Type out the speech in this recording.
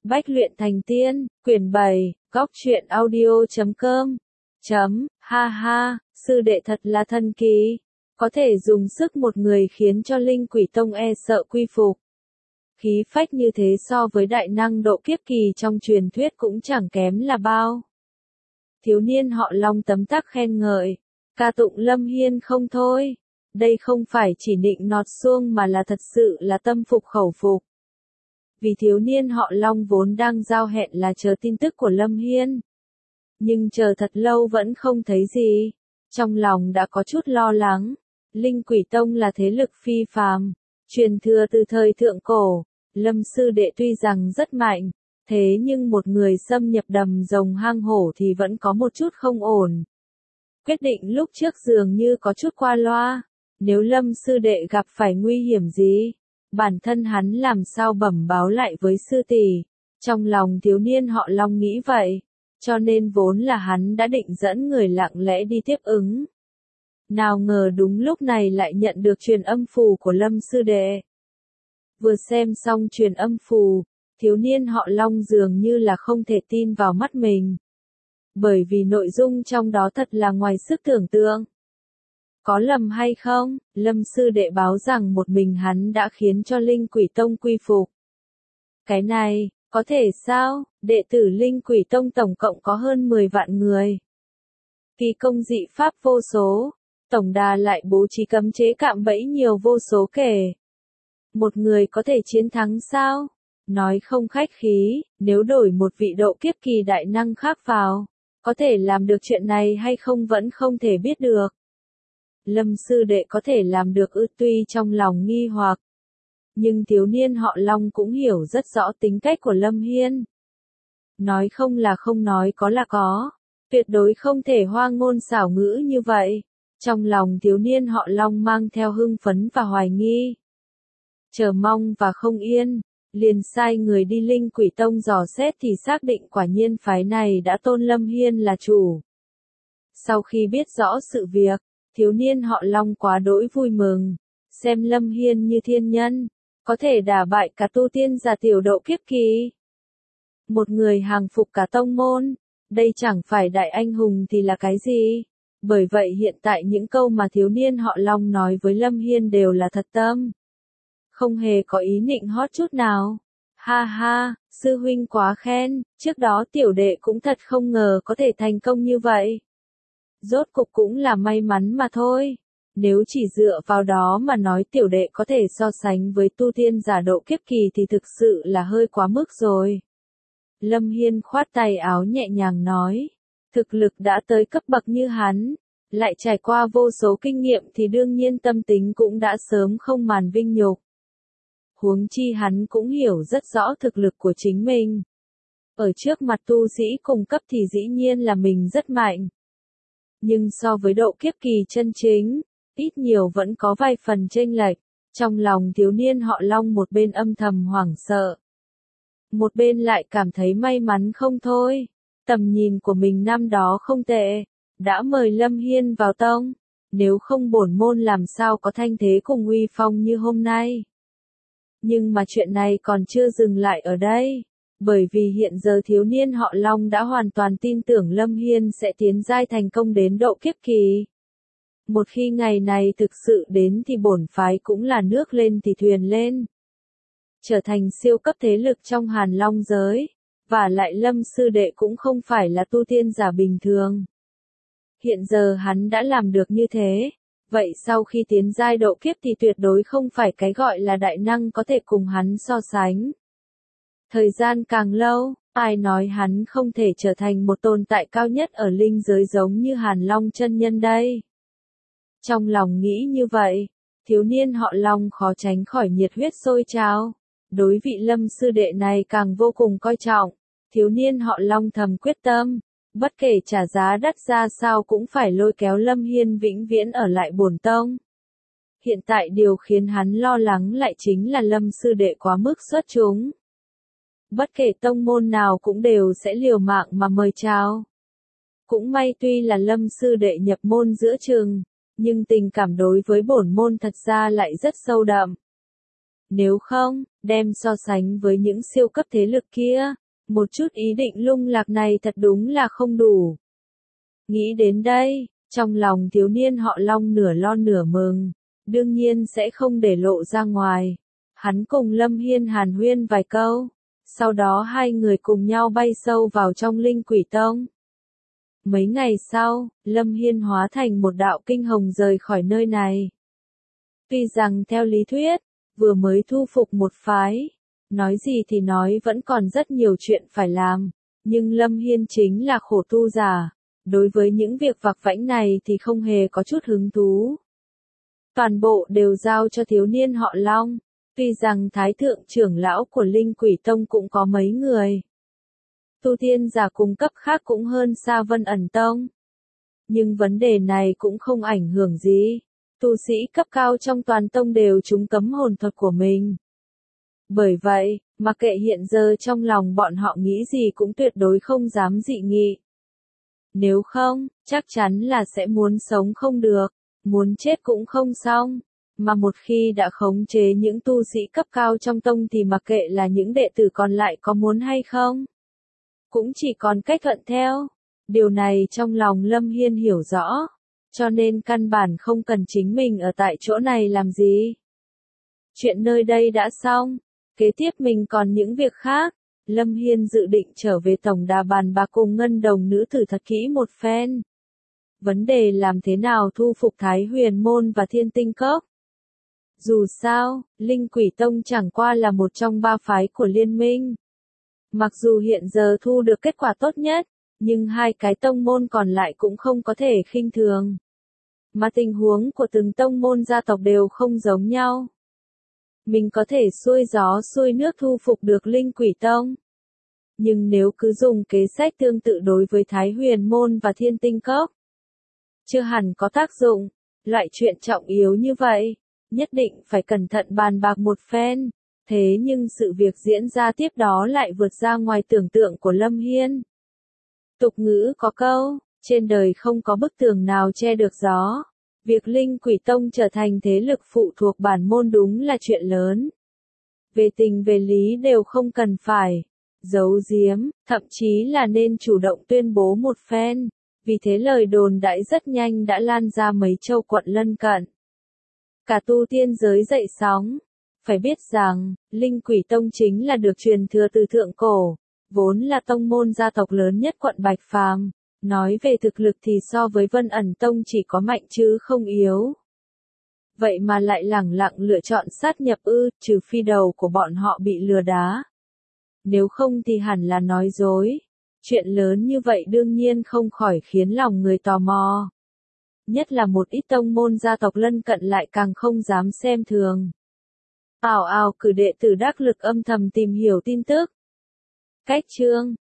Bách luyện thành tiên, quyển 7, góc truyện audio.com. Ha ha, sư đệ thật là thần kỳ. Có thể dùng sức một người khiến cho Linh Quỷ Tông e sợ quy phục. Khí phách như thế so với đại năng độ kiếp kỳ trong truyền thuyết cũng chẳng kém là bao. Thiếu niên họ Long tấm tắc khen ngợi, ca tụng Lâm Hiên không thôi. Đây không phải chỉ nịnh nọt suông mà là thật sự là tâm phục khẩu phục. Vì thiếu niên họ Long vốn đang giao hẹn là chờ tin tức của Lâm Hiên. Nhưng chờ thật lâu vẫn không thấy gì. Trong lòng đã có chút lo lắng. Linh Quỷ Tông là thế lực phi phàm, truyền thừa từ thời thượng cổ. Lâm sư đệ tuy rằng rất mạnh, thế nhưng một người xâm nhập đầm rồng hang hổ thì vẫn có một chút không ổn. Quyết định lúc trước dường như có chút qua loa. Nếu Lâm sư đệ gặp phải nguy hiểm gì, bản thân hắn làm sao bẩm báo lại với sư tỷ. Trong lòng thiếu niên họ Long nghĩ vậy, cho nên vốn là hắn đã định dẫn người lặng lẽ đi tiếp ứng. Nào ngờ đúng lúc này lại nhận được truyền âm phù của Lâm sư đệ. Vừa xem xong truyền âm phù, thiếu niên họ Long dường như là không thể tin vào mắt mình. Bởi vì nội dung trong đó thật là ngoài sức tưởng tượng. Có lầm hay không, Lâm sư đệ báo rằng một mình hắn đã khiến cho Linh Quỷ Tông quy phục. Cái này, có thể sao, đệ tử Linh Quỷ Tông tổng cộng có hơn 10 vạn người. Kỳ công dị pháp vô số, tổng đà lại bố trí cấm chế cạm bẫy nhiều vô số kể. Một người có thể chiến thắng sao? Nói không khách khí, nếu đổi một vị độ kiếp kỳ đại năng khác vào, có thể làm được chuyện này hay không vẫn không thể biết được. Lâm sư đệ có thể làm được tuy trong lòng nghi hoặc. Nhưng thiếu niên họ Long cũng hiểu rất rõ tính cách của Lâm Hiên. Nói không là không, nói có là có. Tuyệt đối không thể hoa ngôn xảo ngữ như vậy. Trong lòng thiếu niên họ Long mang theo hưng phấn và hoài nghi. Chờ mong và không yên, liền sai người đi Linh Quỷ Tông dò xét thì xác định quả nhiên phái này đã tôn Lâm Hiên là chủ. Sau khi biết rõ sự việc, thiếu niên họ Long quá đỗi vui mừng, xem Lâm Hiên như thiên nhân, có thể đả bại cả tu tiên giả tiểu độ kiếp kỳ. Một người hàng phục cả tông môn, đây chẳng phải đại anh hùng thì là cái gì? Bởi vậy hiện tại những câu mà thiếu niên họ Long nói với Lâm Hiên đều là thật tâm. Không hề có ý nịnh hót chút nào. Ha ha, sư huynh quá khen, trước đó tiểu đệ cũng thật không ngờ có thể thành công như vậy. Rốt cục cũng là may mắn mà thôi. Nếu chỉ dựa vào đó mà nói tiểu đệ có thể so sánh với tu tiên giả độ kiếp kỳ thì thực sự là hơi quá mức rồi. Lâm Hiên khoát tay áo nhẹ nhàng nói. Thực lực đã tới cấp bậc như hắn, lại trải qua vô số kinh nghiệm thì đương nhiên tâm tính cũng đã sớm không màn vinh nhục. Huống chi hắn cũng hiểu rất rõ thực lực của chính mình. Ở trước mặt tu sĩ cùng cấp thì dĩ nhiên là mình rất mạnh. Nhưng so với độ kiếp kỳ chân chính, ít nhiều vẫn có vài phần chênh lệch. Trong lòng thiếu niên họ Long một bên âm thầm hoảng sợ, một bên lại cảm thấy may mắn không thôi. Tầm nhìn của mình năm đó không tệ, đã mời Lâm Hiên vào tông, nếu không bổn môn làm sao có thanh thế cùng uy phong như hôm nay. Nhưng mà chuyện này còn chưa dừng lại ở đây, bởi vì hiện giờ thiếu niên họ Long đã hoàn toàn tin tưởng Lâm Hiên sẽ tiến giai thành công đến độ kiếp kỳ. Một khi ngày này thực sự đến thì bổn phái cũng là nước lên thì thuyền lên. Trở thành siêu cấp thế lực trong Hàn Long giới, và lại Lâm sư đệ cũng không phải là tu tiên giả bình thường. Hiện giờ hắn đã làm được như thế. Vậy sau khi tiến giai độ kiếp thì tuyệt đối không phải cái gọi là đại năng có thể cùng hắn so sánh. Thời gian càng lâu, ai nói hắn không thể trở thành một tồn tại cao nhất ở linh giới giống như Hàn Long chân nhân đây. Trong lòng nghĩ như vậy, thiếu niên họ Long khó tránh khỏi nhiệt huyết sôi trào. Đối vị Lâm sư đệ này càng vô cùng coi trọng, thiếu niên họ Long thầm quyết tâm. Bất kể trả giá đắt ra sao cũng phải lôi kéo Lâm Hiên vĩnh viễn ở lại bổn tông. Hiện tại điều khiến hắn lo lắng lại chính là Lâm sư đệ quá mức xuất chúng. Bất kể tông môn nào cũng đều sẽ liều mạng mà mời chào. Cũng may tuy là Lâm sư đệ nhập môn giữa chừng, nhưng tình cảm đối với bổn môn thật ra lại rất sâu đậm. Nếu không, đem so sánh với những siêu cấp thế lực kia, một chút ý định lung lạc này thật đúng là không đủ. Nghĩ đến đây, trong lòng thiếu niên họ Long nửa lo nửa mừng, đương nhiên sẽ không để lộ ra ngoài. Hắn cùng Lâm Hiên hàn huyên vài câu, sau đó hai người cùng nhau bay sâu vào trong Linh Quỷ Tông. Mấy ngày sau, Lâm Hiên hóa thành một đạo kinh hồng rời khỏi nơi này. Tuy rằng theo lý thuyết, vừa mới thu phục một phái, nói gì thì nói vẫn còn rất nhiều chuyện phải làm, nhưng Lâm Hiên chính là khổ tu giả, đối với những việc vặt vãnh này thì không hề có chút hứng thú. Toàn bộ đều giao cho thiếu niên họ Long, tuy rằng thái thượng trưởng lão của Linh Quỷ Tông cũng có mấy người. Tu tiên giả cung cấp khác cũng hơn xa Vân Ẩn Tông. Nhưng vấn đề này cũng không ảnh hưởng gì. Tu sĩ cấp cao trong toàn tông đều trúng cấm hồn thuật của mình. Bởi vậy, mặc kệ hiện giờ trong lòng bọn họ nghĩ gì cũng tuyệt đối không dám dị nghị. Nếu không, chắc chắn là sẽ muốn sống không được, muốn chết cũng không xong. Mà một khi đã khống chế những tu sĩ cấp cao trong tông thì mặc kệ là những đệ tử còn lại có muốn hay không, cũng chỉ còn cách thuận theo. Điều này trong lòng Lâm Hiên hiểu rõ, cho nên căn bản không cần chính mình ở tại chỗ này làm gì. Chuyện nơi đây đã xong, kế tiếp mình còn những việc khác. Lâm Hiên dự định trở về tổng đà bàn bạc cùng Ngân Đồng nữ tử thật kỹ một phen. Vấn đề làm thế nào thu phục Thái Huyền Môn và Thiên Tinh Cốc. Dù sao, Linh Quỷ Tông chẳng qua là một trong ba phái của liên minh. Mặc dù hiện giờ thu được kết quả tốt nhất, nhưng hai cái tông môn còn lại cũng không có thể khinh thường. Mà tình huống của từng tông môn gia tộc đều không giống nhau. Mình có thể xuôi gió xuôi nước thu phục được Linh Quỷ Tông. Nhưng nếu cứ dùng kế sách tương tự đối với Thái Huyền Môn và Thiên Tinh Cốc, chưa hẳn có tác dụng. Loại chuyện trọng yếu như vậy, nhất định phải cẩn thận bàn bạc một phen. Thế nhưng sự việc diễn ra tiếp đó lại vượt ra ngoài tưởng tượng của Lâm Hiên. Tục ngữ có câu, trên đời không có bức tường nào che được gió. Việc Linh Quỷ Tông trở thành thế lực phụ thuộc bản môn đúng là chuyện lớn. Về tình về lý đều không cần phải giấu giếm, thậm chí là nên chủ động tuyên bố một phen. Vì thế lời đồn đãi rất nhanh đã lan ra mấy châu quận lân cận. Cả tu tiên giới dậy sóng. Phải biết rằng, Linh Quỷ Tông chính là được truyền thừa từ thượng cổ, vốn là tông môn gia tộc lớn nhất quận Bạch Phàm. Nói về thực lực thì so với Vân Ẩn Tông chỉ có mạnh chứ không yếu. Vậy mà lại lẳng lặng lựa chọn sát nhập trừ phi đầu của bọn họ bị lừa đá. Nếu không thì hẳn là nói dối. Chuyện lớn như vậy đương nhiên không khỏi khiến lòng người tò mò. Nhất là một ít tông môn gia tộc lân cận lại càng không dám xem thường. Ào ào cử đệ tử đắc lực âm thầm tìm hiểu tin tức. Cách chương